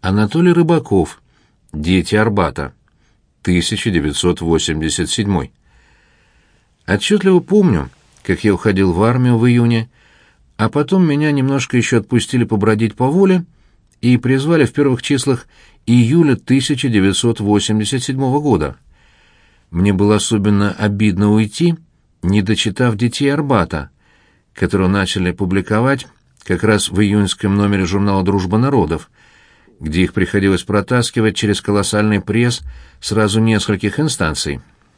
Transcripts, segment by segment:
Анатолий Рыбаков. «Дети Арбата». 1987. Отчетливо помню, как я уходил в армию в июне, а потом меня немножко еще отпустили побродить по воле и призвали в первых числах июля 1987 года. Мне было особенно обидно уйти, не дочитав «Детей Арбата», которую начали публиковать как раз в июньском номере журнала «Дружба народов», где их приходилось протаскивать через колоссальный пресс сразу нескольких инстанций.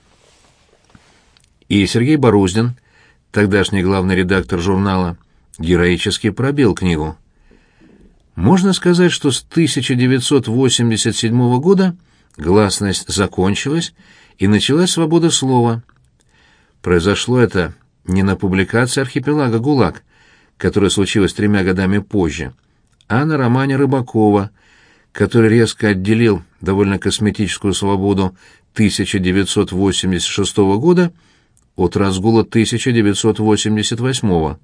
И Сергей Боруздин, тогдашний главный редактор журнала, героически пробил книгу. Можно сказать, что с 1987 года гласность закончилась и началась свобода слова. Произошло это не на публикации «Архипелага ГУЛАГ», которая случилась 3 годами позже, а на романе Рыбакова, который резко отделил довольно косметическую свободу 1986 года от разгула 1988.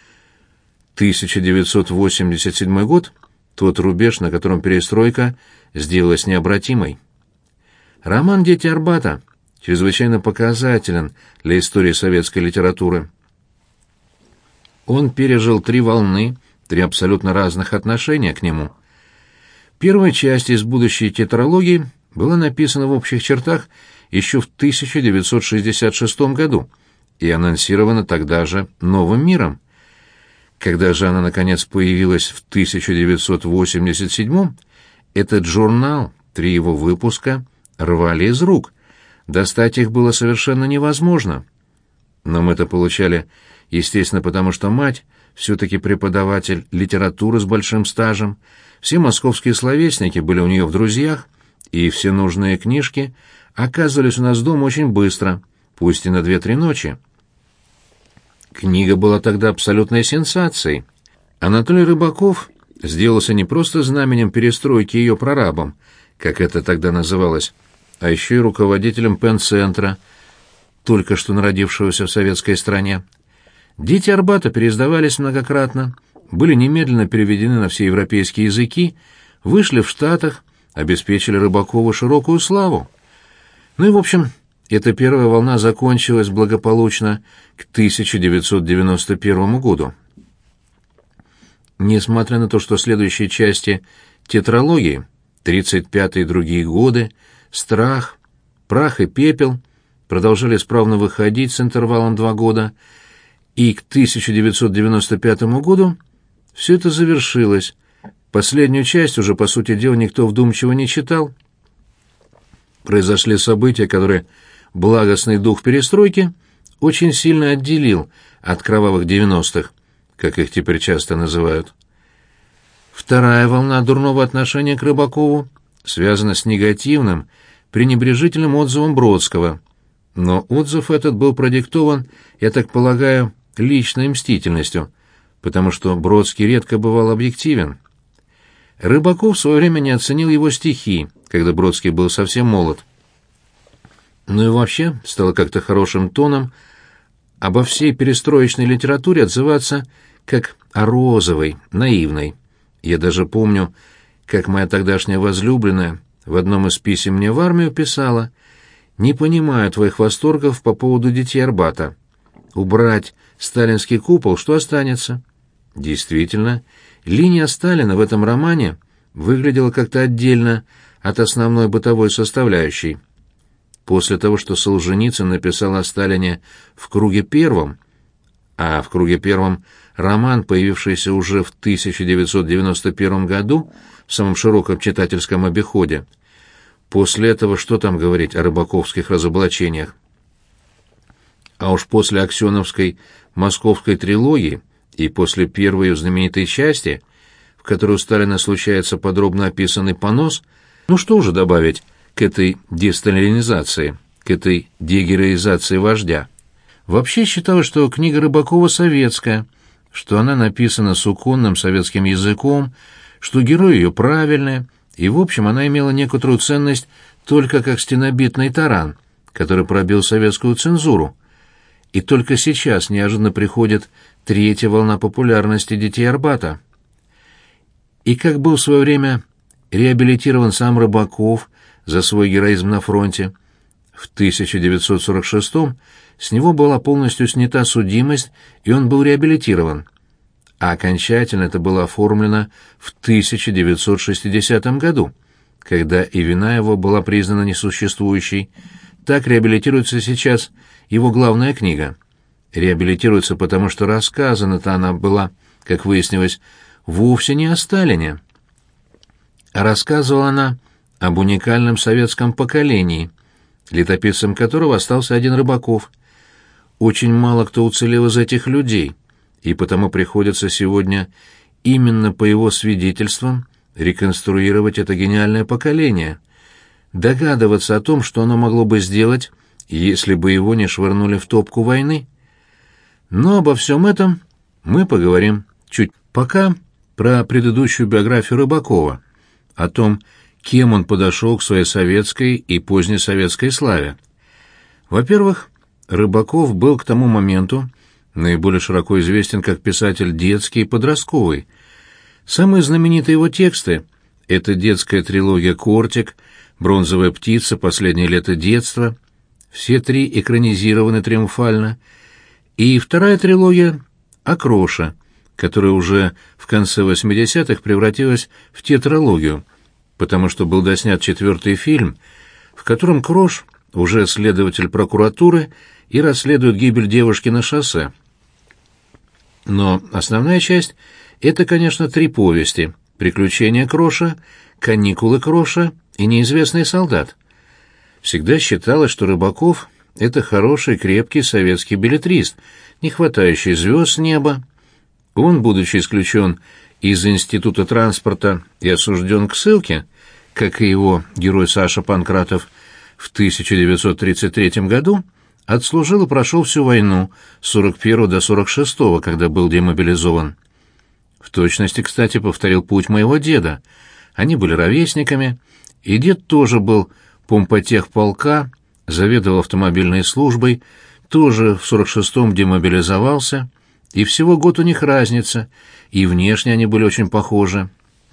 1987 год — тот рубеж, на котором перестройка сделалась необратимой. Роман «Дети Арбата» чрезвычайно показателен для истории советской литературы. Он пережил 3 волны, 3 абсолютно разных отношения к нему. Первая часть из будущей тетралогии была написана в общих чертах еще в 1966 году и анонсирована тогда же «Новым миром». Когда же она, наконец, появилась в 1987, этот журнал, 3 его выпуска, рвали из рук. Достать их было совершенно невозможно. Но мы это получали, естественно, потому что мать все-таки преподаватель литературы с большим стажем, все московские словесники были у нее в друзьях, и все нужные книжки оказывались у нас дома очень быстро, пусть и на 2-3 ночи. Книга была тогда абсолютной сенсацией. Анатолий Рыбаков сделался не просто знаменем перестройки ее прорабом, как это тогда называлось, а еще и руководителем пен-центра, только что народившегося в советской стране. «Дети Арбата» переиздавались многократно, были немедленно переведены на все европейские языки, вышли в Штатах, обеспечили Рыбакову широкую славу. Ну и, в общем, эта первая волна закончилась благополучно к 1991 году. Несмотря на то, что следующие части тетралогии, 35-е и другие годы, «Страх», «Прах и пепел» продолжали справно выходить с интервалом 2 года, и к 1995 году все это завершилось. Последнюю часть уже, по сути дела, никто вдумчиво не читал. Произошли события, которые благостный дух перестройки очень сильно отделил от кровавых 90-х, как их теперь часто называют. Вторая волна дурного отношения к Рыбакову связана с негативным, пренебрежительным отзывом Бродского, но отзыв этот был продиктован, я так полагаю, личной мстительностью, потому что Бродский редко бывал объективен. Рыбаков в свое время не оценил его стихи, когда Бродский был совсем молод. Ну и вообще стало как-то хорошим тоном обо всей перестроечной литературе отзываться как о розовой, наивной. Я даже помню, как моя тогдашняя возлюбленная в одном из писем мне в армию писала: «Не понимаю твоих восторгов по поводу «Детей Арбата». Убрать сталинский купол, что останется?» Действительно, линия Сталина в этом романе выглядела как-то отдельно от основной бытовой составляющей. После того, что Солженицын написал о Сталине в «Круге первом», а в «Круге первом» роман, появившийся уже в 1991 году в самом широком читательском обиходе, после этого что там говорить о рыбаковских разоблачениях? А уж после аксеновской московской трилогии и после первой знаменитой части, в которой у Сталина случается подробно описанный понос, ну что уже добавить к этой десталинизации, к этой дегероизации вождя? Вообще считалось, что книга Рыбакова советская, что она написана суконным советским языком, что герои ее правильные, и в общем она имела некоторую ценность только как стенобитный таран, который пробил советскую цензуру. И только сейчас неожиданно приходит 3-я волна популярности «Детей Арбата». И как был в свое время реабилитирован сам Рыбаков за свой героизм на фронте. В 1946-м с него была полностью снята судимость, и он был реабилитирован. А окончательно это было оформлено в 1960 году, когда и вина его была признана несуществующей. Так реабилитируется сейчас его главная книга. Реабилитируется, потому что рассказана-то она была, как выяснилось, вовсе не о Сталине. А рассказывала она об уникальном советском поколении, летописцем которого остался один Рыбаков. Очень мало кто уцелел из этих людей, и потому приходится сегодня именно по его свидетельствам реконструировать это гениальное поколение, догадываться о том, что оно могло бы сделать, если бы его не швырнули в топку войны. Но обо всем этом мы поговорим чуть пока про предыдущую биографию Рыбакова, о том, кем он подошел к своей советской и позднесоветской славе. Во-первых, Рыбаков был к тому моменту наиболее широко известен как писатель детский и подростковый. Самые знаменитые его тексты — это детская трилогия «Кортик», «Бронзовая птица», «Последнее лето детства». Все три экранизированы триумфально. И вторая трилогия «Окроша», которая уже в конце 80-х превратилась в тетралогию, потому что был доснят четвертый фильм, в котором Крош уже следователь прокуратуры и расследует гибель девушки на шоссе. Но основная часть — это, конечно, три повести: «Приключения Кроша», «Каникулы Кроша» и «Неизвестный солдат». Всегда считалось, что Рыбаков — это хороший, крепкий советский беллетрист, не хватающий звезд с неба. Он, будучи исключен из Института транспорта и осужден к ссылке, как и его герой Саша Панкратов, в 1933 году, отслужил и прошел всю войну с 41 до 46, когда был демобилизован. В точности, кстати, повторил путь моего деда. Они были ровесниками, и дед тоже был помпотехполка, заведовал автомобильной службой, тоже в 46-м демобилизовался, и всего год у них разница, и внешне они были очень похожи.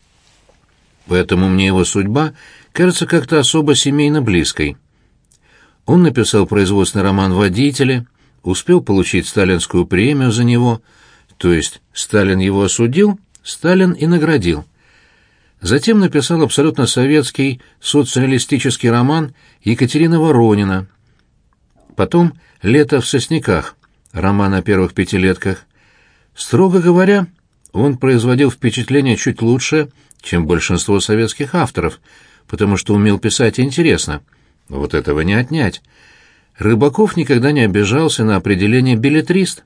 Поэтому мне его судьба кажется как-то особо семейно близкой. Он написал производственный роман «Водители», успел получить сталинскую премию за него, то есть Сталин его осудил, Сталин и наградил. Затем написал абсолютно советский соцреалистический роман «Екатерина Воронина». Потом «Лето в сосняках», роман о первых пятилетках. Строго говоря, он производил впечатление чуть лучше, чем большинство советских авторов, потому что умел писать интересно. Вот этого не отнять. Рыбаков никогда не обижался на определение «беллетрист».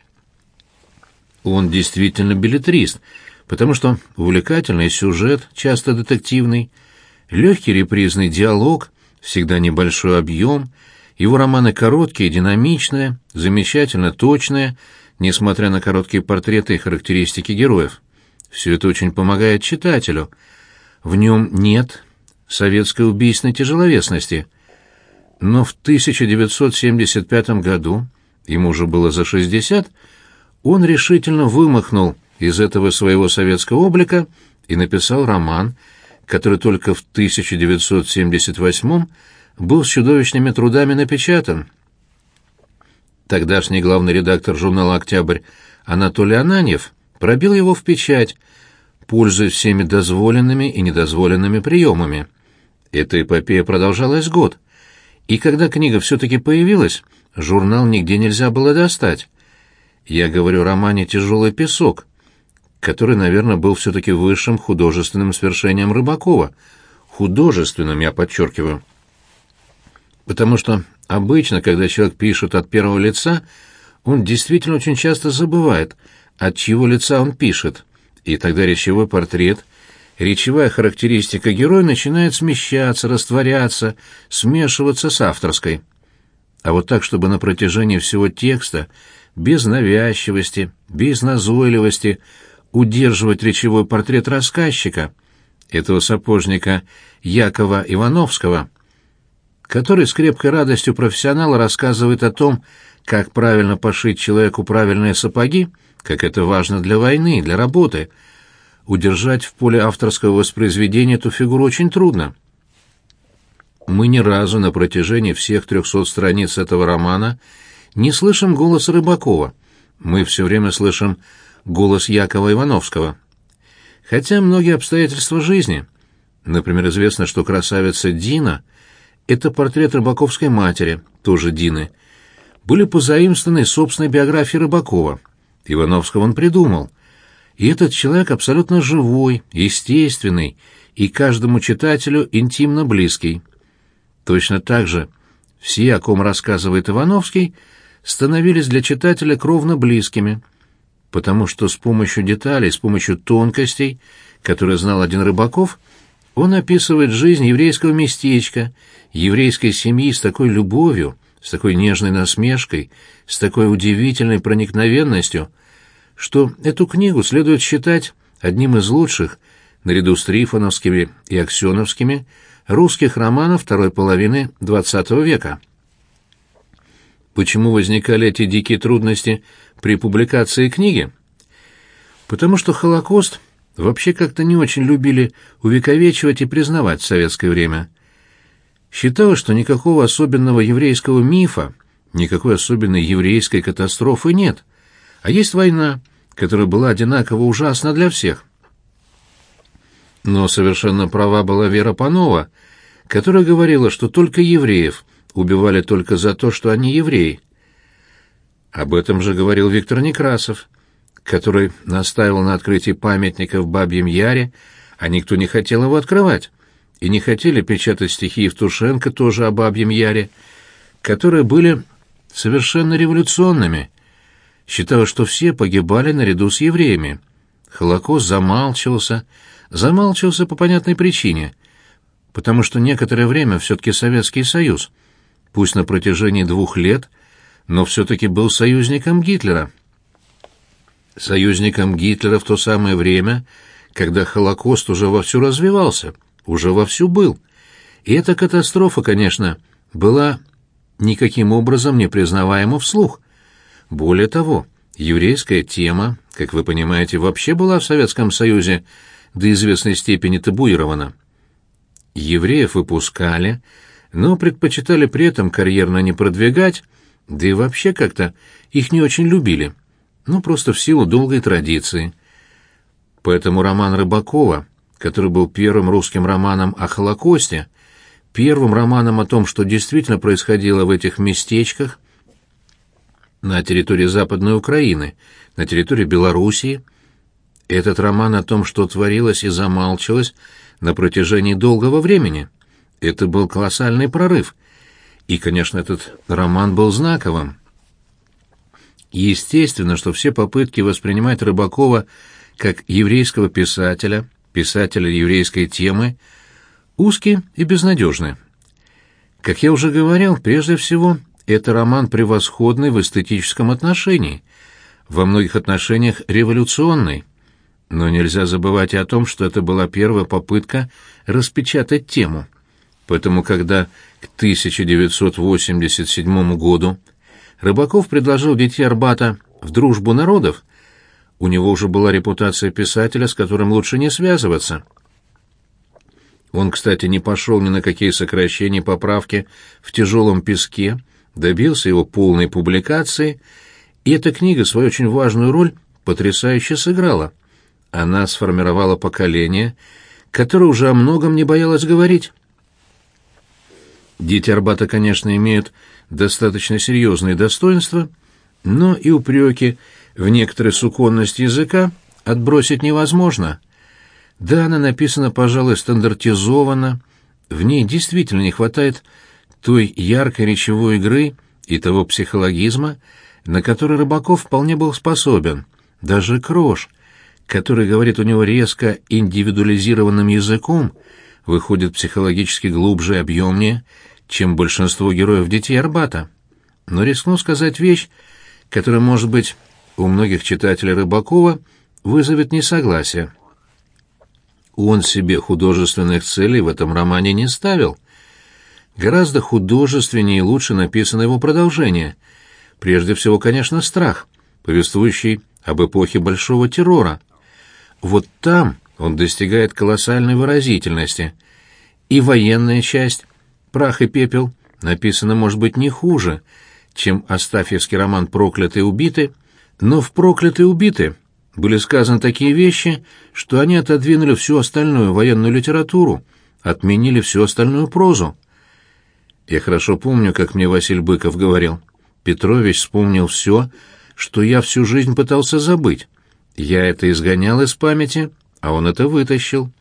Он действительно беллетрист, потому что увлекательный сюжет, часто детективный, легкий репризный диалог, всегда небольшой объем, его романы короткие, динамичные, замечательно точные, несмотря на короткие портреты и характеристики героев. Все это очень помогает читателю. В нем нет советской убийственной тяжеловесности. Но в 1975 году, ему уже было за 60, он решительно вымахнул из этого своего советского облика и написал роман, который только в 1978 был с чудовищными трудами напечатан. Тогдашний главный редактор журнала «Октябрь» Анатолий Ананьев пробил его в печать, пользуясь всеми дозволенными и недозволенными приемами. Эта эпопея продолжалась год, и когда книга все-таки появилась, журнал нигде нельзя было достать. Я говорю о романе «Тяжелый песок», который, наверное, был все-таки высшим художественным свершением Рыбакова. Художественным, я подчеркиваю. Потому что обычно, когда человек пишет от первого лица, он действительно очень часто забывает, от чьего лица он пишет, и тогда речевой портрет, речевая характеристика героя начинает смещаться, растворяться, смешиваться с авторской. А вот так, чтобы на протяжении всего текста, без навязчивости, без назойливости, удерживать речевой портрет рассказчика, этого сапожника Якова Ивановского, который с крепкой радостью профессионала рассказывает о том, как правильно пошить человеку правильные сапоги, как это важно для войны, для работы. удержать в поле авторского воспроизведения эту фигуру очень трудно. Мы ни разу на протяжении всех 300 страниц этого романа не слышим голоса Рыбакова. Мы все время слышим голос Якова Ивановского. Хотя многие обстоятельства жизни, например, известно, что красавица Дина — это портрет рыбаковской матери, тоже Дины, были позаимствованы из собственной биографии Рыбакова. Ивановского он придумал. И этот человек абсолютно живой, естественный и каждому читателю интимно близкий. Точно так же все, о ком рассказывает Ивановский, становились для читателя кровно близкими, потому что с помощью деталей, с помощью тонкостей, которые знал один Рыбаков, он описывает жизнь еврейского местечка, еврейской семьи с такой любовью, с такой нежной насмешкой, с такой удивительной проникновенностью, что эту книгу следует считать одним из лучших, наряду с трифоновскими и аксеновскими, русских романов второй половины XX века. Почему возникали эти дикие трудности при публикации книги? Потому что Холокост вообще как-то не очень любили увековечивать и признавать в советское время. Считалось, что никакого особенного еврейского мифа, никакой особенной еврейской катастрофы нет, а есть война, которая была одинаково ужасна для всех. Но совершенно права была Вера Панова, которая говорила, что только евреев убивали только за то, что они евреи. Об этом же говорил Виктор Некрасов, который настаивал на открытии памятника в Бабьем Яре, а никто не хотел его открывать, и не хотели печатать стихи Евтушенко тоже о Бабьем Яре, которые были совершенно революционными. Считалось, что все погибали наряду с евреями. Холокост замалчивался по понятной причине, потому что некоторое время все-таки Советский Союз, пусть на протяжении 2 лет, но все-таки был союзником Гитлера. Союзником Гитлера в то самое время, когда Холокост уже вовсю развивался, уже вовсю был. И эта катастрофа, конечно, была никаким образом не признаваема вслух. Более того, еврейская тема, как вы понимаете, вообще была в Советском Союзе до известной степени табуирована. Евреев выпускали, но предпочитали при этом карьерно не продвигать, да и вообще как-то их не очень любили, просто в силу долгой традиции. Поэтому роман Рыбакова, который был первым русским романом о Холокосте, первым романом о том, что действительно происходило в этих местечках на территории Западной Украины, на территории Белоруссии, этот роман о том, что творилось и замалчивалось на протяжении долгого времени, это был колоссальный прорыв. И, конечно, этот роман был знаковым. Естественно, что все попытки воспринимать Рыбакова как еврейского писателя, писателя еврейской темы, узкие и безнадежны. Как я уже говорил, прежде всего, это роман превосходный в эстетическом отношении, во многих отношениях революционный. Но нельзя забывать и о том, что это была первая попытка распечатать тему. Поэтому, когда к 1987 году Рыбаков предложил «Детей Арбата» в «Дружбу народов», у него уже была репутация писателя, с которым лучше не связываться. Он, кстати, не пошел ни на какие сокращения и поправки в «Тяжелом песке», добился его полной публикации, и эта книга свою очень важную роль потрясающе сыграла. Она сформировала поколение, которое уже о многом не боялось говорить. «Дети Арбата», конечно, имеют достаточно серьезные достоинства, но и упреки в некоторой суконности языка отбросить невозможно. Да, она написана, пожалуй, стандартизованно, в ней действительно не хватает той яркой речевой игры и того психологизма, на который Рыбаков вполне был способен, даже Крош, который говорит у него резко индивидуализированным языком, выходит психологически глубже и объемнее, чем большинство героев «Детей Арбата». Но рискну сказать вещь, которая, может быть, у многих читателей Рыбакова вызовет несогласие. Он себе художественных целей в этом романе не ставил. Гораздо художественнее и лучше написано его продолжение. Прежде всего, конечно, «Страх», повествующий об эпохе Большого террора. вот там он достигает колоссальной выразительности. И военная часть «Прах и пепел» написана, может быть, не хуже, чем астафьевский роман «Проклятые убиты», но в «Проклятые убиты» были сказаны такие вещи, что они отодвинули всю остальную военную литературу, отменили всю остальную прозу. Я хорошо помню, как мне Василий Быков говорил: «Петрович вспомнил все, что я всю жизнь пытался забыть. Я это изгонял из памяти, а он это вытащил».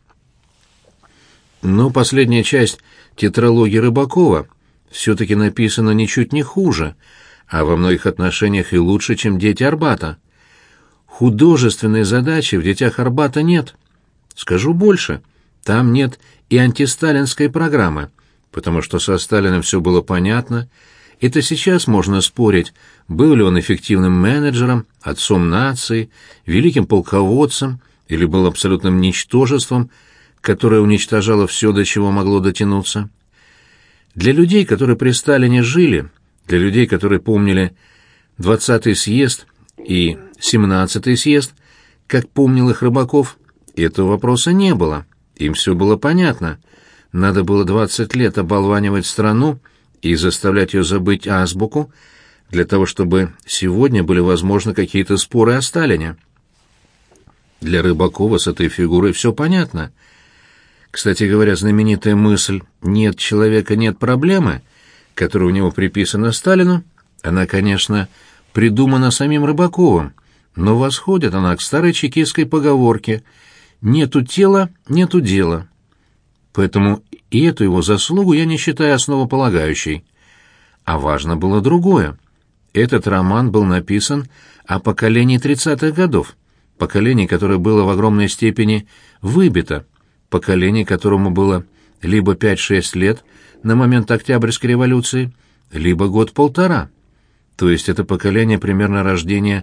Но последняя часть тетралогии Рыбакова все-таки написана ничуть не хуже, а во многих отношениях и лучше, чем «Дети Арбата». Художественной задачи в «Детях Арбата» нет. Скажу больше, там нет и антисталинской программы, потому что со Сталиным все было понятно. Это сейчас можно спорить, был ли он эффективным менеджером, отцом нации, великим полководцем или был абсолютным ничтожеством, которое уничтожало все, до чего могло дотянуться. Для людей, которые при Сталине жили, для людей, которые помнили 20-й съезд и 17-й съезд, как помнил их Рыбаков, этого вопроса не было. Им все было понятно. Надо было 20 лет оболванивать страну и заставлять ее забыть азбуку, для того, чтобы сегодня были возможны какие-то споры о Сталине. Для Рыбакова с этой фигурой все понятно. Кстати говоря, знаменитая мысль «нет человека, нет проблемы», которая у него приписана Сталину, она, конечно, придумана самим Рыбаковым, но восходит она к старой чекистской поговорке «нету тела, нету дела». Поэтому и эту его заслугу я не считаю основополагающей. А важно было другое. Этот роман был написан о поколении 30-х годов, поколении, которое было в огромной степени выбито, поколении, которому было либо 5-6 лет на момент Октябрьской революции, либо год-полтора. То есть это поколение примерно рождения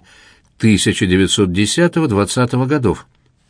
1910-20 годов.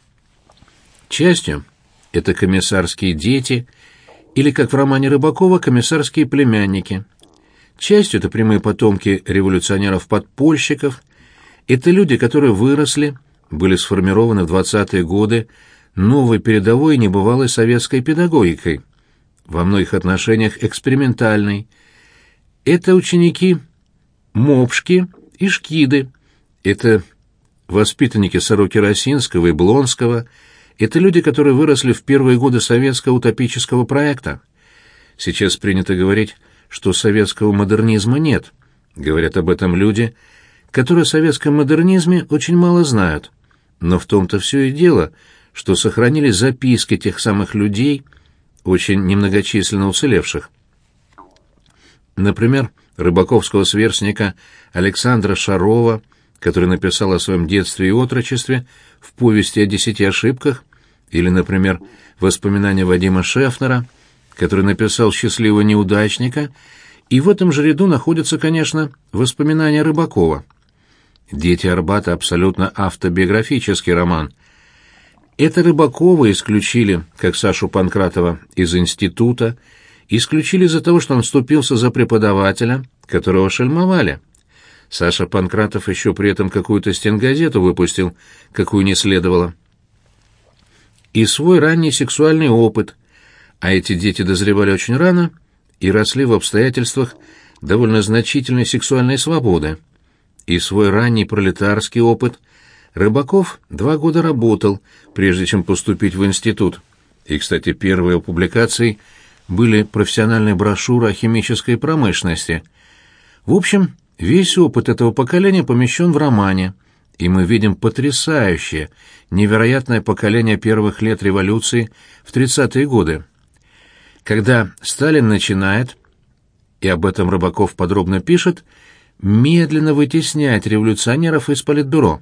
Частью это комиссарские дети, или, как в романе Рыбакова, комиссарские племянники. Частью это прямые потомки революционеров-подпольщиков. Это люди, которые выросли, были сформированы в 20-е годы новой передовой небывалой советской педагогикой, во многих отношениях экспериментальной. Это ученики Мопшки и Шкиды, это воспитанники Сороки-Росинского и Блонского, это люди, которые выросли в первые годы советского утопического проекта. Сейчас принято говорить, что советского модернизма нет. Говорят об этом люди, которые о советском модернизме очень мало знают. Но в том-то все и дело, что сохранились записки тех самых людей, очень немногочисленно уцелевших. Например, рыбаковского сверстника Александра Шарова, который написал о своем детстве и отрочестве в повести о 10 ошибках, или, например, воспоминания Вадима Шефнера, который написал «Счастливого неудачника», и в этом же ряду находятся, конечно, воспоминания Рыбакова. «Дети Арбата» — абсолютно автобиографический роман. Это Рыбакова исключили, как Сашу Панкратова, из института, исключили из-за того, что он вступился за преподавателя, которого шельмовали. Саша Панкратов еще при этом какую-то стенгазету выпустил, какую не следовало. И свой ранний сексуальный опыт, а эти дети дозревали очень рано и росли в обстоятельствах довольно значительной сексуальной свободы. И свой ранний пролетарский опыт. Рыбаков 2 года работал, прежде чем поступить в институт. И, кстати, первые его публикации были профессиональные брошюры о химической промышленности. В общем, весь опыт этого поколения помещен в романе, и мы видим потрясающее, невероятное поколение первых лет революции в 30-е годы. Когда Сталин начинает, и об этом Рыбаков подробно пишет, медленно вытеснять революционеров из Политбюро.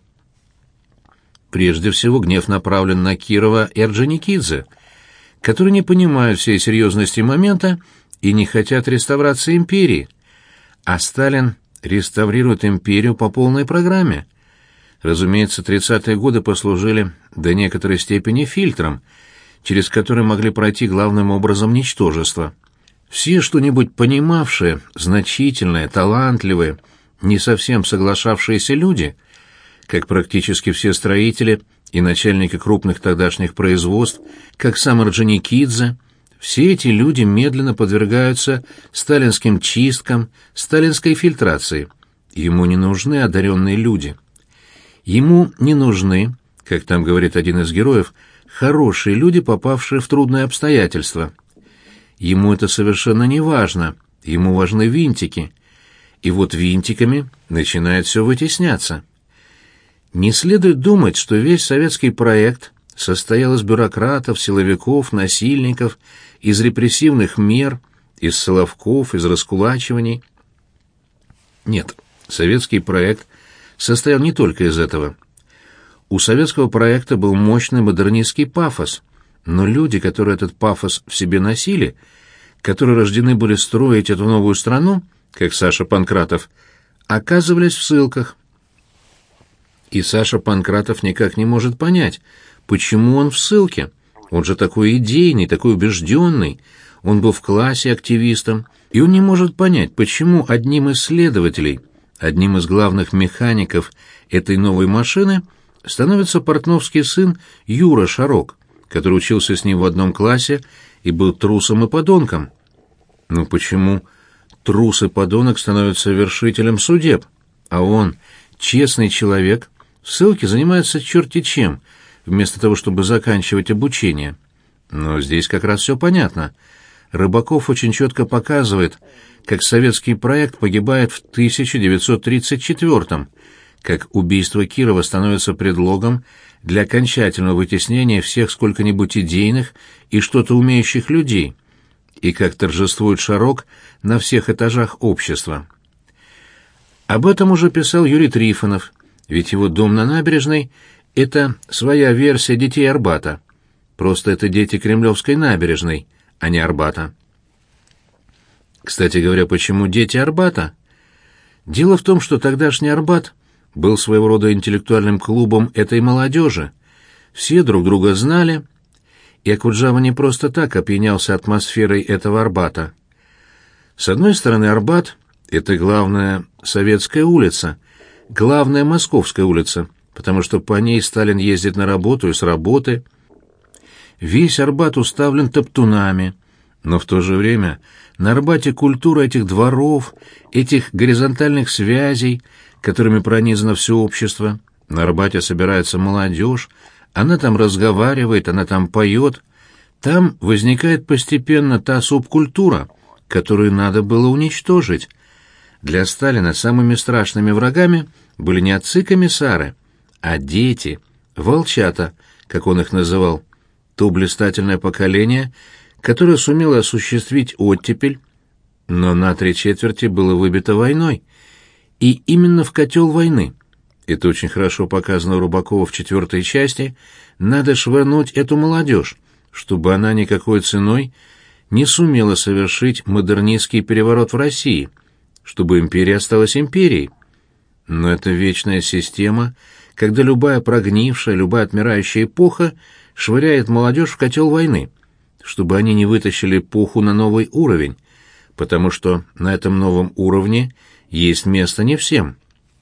Прежде всего, гнев направлен на Кирова и Орджоникидзе, которые не понимают всей серьезности момента и не хотят реставрации империи, а Сталин реставрирует империю по полной программе. Разумеется, 30-е годы послужили до некоторой степени фильтром, через который могли пройти главным образом ничтожество. Все что-нибудь понимавшие, значительные, талантливые, не совсем соглашавшиеся люди, как практически все строители и начальники крупных тогдашних производств, как сам Орджоникидзе, все эти люди медленно подвергаются сталинским чисткам, сталинской фильтрации. Ему не нужны одаренные люди. Ему не нужны, как там говорит один из героев, хорошие люди, попавшие в трудные обстоятельства. Ему это совершенно не важно, ему важны винтики. И вот винтиками начинает все вытесняться. Не следует думать, что весь советский проект состоял из бюрократов, силовиков, насильников, из репрессивных мер, из соловков, из раскулачиваний. Нет, советский проект состоял не только из этого. У советского проекта был мощный модернистский пафос, но люди, которые этот пафос в себе носили, которые рождены были строить эту новую страну, как Саша Панкратов, оказывались в ссылках. И Саша Панкратов никак не может понять, почему он в ссылке. Он же такой идейный, такой убежденный, он был в классе активистом, и он не может понять, почему одним из следователей, одним из главных механиков этой новой машины становится портновский сын Юра Шарок, который учился с ним в одном классе и был трусом и подонком. Ну почему трус и подонок становится вершителем судеб, а он, честный человек, в ссылке занимается черти чем, вместо того, чтобы заканчивать обучение? Но здесь как раз все понятно. Рыбаков очень четко показывает, как советский проект погибает в 1934-м, как убийство Кирова становится предлогом для окончательного вытеснения всех сколько-нибудь идейных и что-то умеющих людей, и как торжествует Шарок на всех этажах общества. Об этом уже писал Юрий Трифонов, ведь его дом на набережной — это своя версия детей Арбата. Просто это дети Кремлевской набережной, а не Арбата. Кстати говоря, почему дети Арбата? Дело в том, что тогдашний Арбат был своего рода интеллектуальным клубом этой молодежи. Все друг друга знали, и Окуджава не просто так опьянялся атмосферой этого Арбата. С одной стороны, Арбат — это главная советская улица, главная московская улица, потому что по ней Сталин ездит на работу и с работы. Весь Арбат уставлен топтунами, но в то же время на Арбате культура этих дворов, этих горизонтальных связей, которыми пронизано все общество. На Арбате собирается молодежь, она там разговаривает, она там поет. Там возникает постепенно та субкультура, которую надо было уничтожить. Для Сталина самыми страшными врагами были не отцы-комиссары, а дети, волчата, как он их называл, то блистательное поколение, которое сумело осуществить оттепель, но на 3/4 было выбито войной. И именно в котел войны, это очень хорошо показано у Рыбакова в 4-й части, надо швырнуть эту молодежь, чтобы она никакой ценой не сумела совершить модернистский переворот в России, чтобы империя осталась империей. Но это вечная система, когда любая прогнившая, любая отмирающая эпоха швыряет молодежь в котел войны, чтобы они не вытащили эпоху на новый уровень, потому что на этом новом уровне есть место не всем.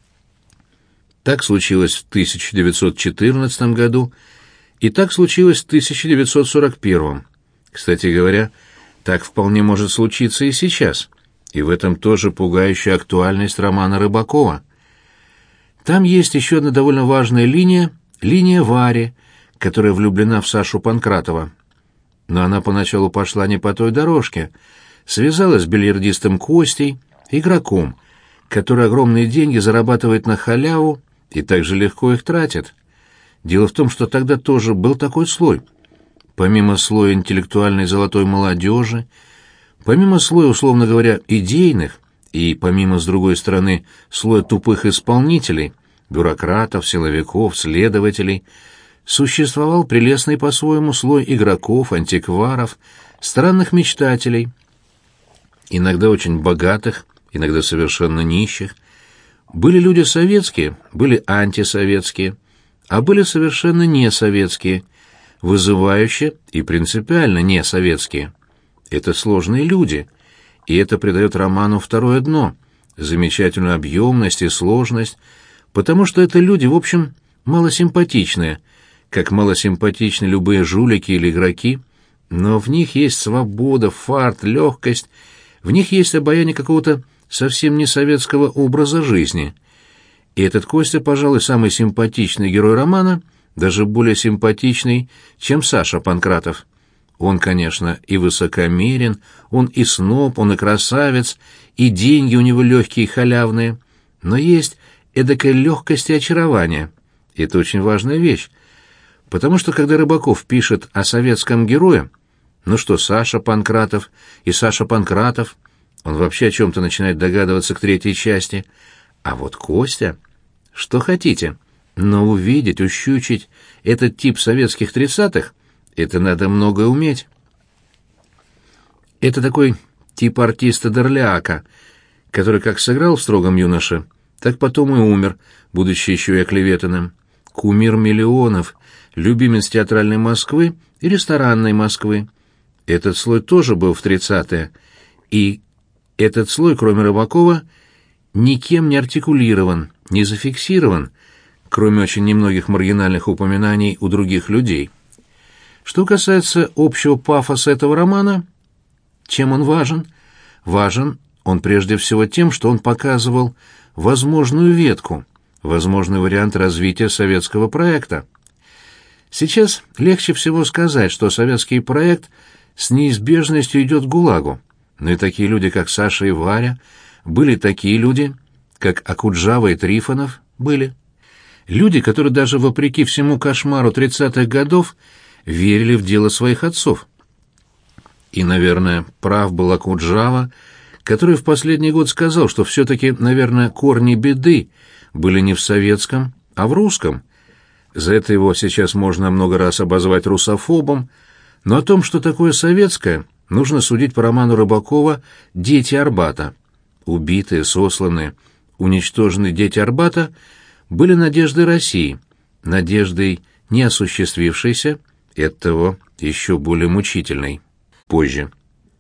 Так случилось в 1914 году, и так случилось в 1941. Кстати говоря, так вполне может случиться и сейчас, и в этом тоже пугающая актуальность романа Рыбакова. Там есть еще одна довольно важная линия Вари, которая влюблена в Сашу Панкратова. Но она поначалу пошла не по той дорожке, связалась с бильярдистом Костей, игроком, который огромные деньги зарабатывает на халяву и так же легко их тратит. Дело в том, что тогда тоже был такой слой. Помимо слоя интеллектуальной золотой молодежи, помимо слоя, условно говоря, идейных, и помимо, с другой стороны, слоя тупых исполнителей, бюрократов, силовиков, следователей, существовал прелестный по-своему слой игроков, антикваров, странных мечтателей, иногда очень богатых, иногда совершенно нищих. Были люди советские, были антисоветские, а были совершенно несоветские, вызывающие и принципиально несоветские. Это сложные люди, и это придает роману второе дно, замечательную объемность и сложность, потому что это люди, в общем, малосимпатичные, как малосимпатичны любые жулики или игроки, но в них есть свобода, фарт, легкость, в них есть обаяние какого-то совсем не советского образа жизни. И этот Костя, пожалуй, самый симпатичный герой романа, даже более симпатичный, чем Саша Панкратов. Он, конечно, и высокомерен, он и сноб, он и красавец, и деньги у него легкие и халявные, но есть эдакая легкость и очарование. Это очень важная вещь, потому что когда Рыбаков пишет о советском герое, ну что, Саша Панкратов и Саша Панкратов, он вообще о чем-то начинает догадываться к третьей части. А вот Костя... Что хотите, но увидеть, ущучить этот тип советских 30-х — это надо многое уметь. Это такой тип артиста Дорляака, который как сыграл в «Строгом юноше», так потом и умер, будучи еще и оклеветанным. Кумир миллионов, любимец театральной Москвы и ресторанной Москвы. Этот слой тоже был в 30-е, и этот слой, кроме Рыбакова, никем не артикулирован, не зафиксирован, кроме очень немногих маргинальных упоминаний у других людей. Что касается общего пафоса этого романа, чем он важен? Важен он прежде всего тем, что он показывал возможную ветку, возможный вариант развития советского проекта. Сейчас легче всего сказать, что советский проект с неизбежностью идет к ГУЛАГу, но и такие люди, как Саша и Варя, были такие люди, как Окуджава и Трифонов, были. Люди, которые даже вопреки всему кошмару 30-х годов верили в дело своих отцов. И, наверное, прав был Окуджава, который в последний год сказал, что все-таки, наверное, корни беды были не в советском, а в русском. За это его сейчас можно много раз обозвать русофобом, но о том, что такое советское, нужно судить по роману Рыбакова «Дети Арбата». Убитые, сосланные, уничтоженные дети Арбата были надеждой России, надеждой не осуществившейся, и оттого еще более мучительной. Позже.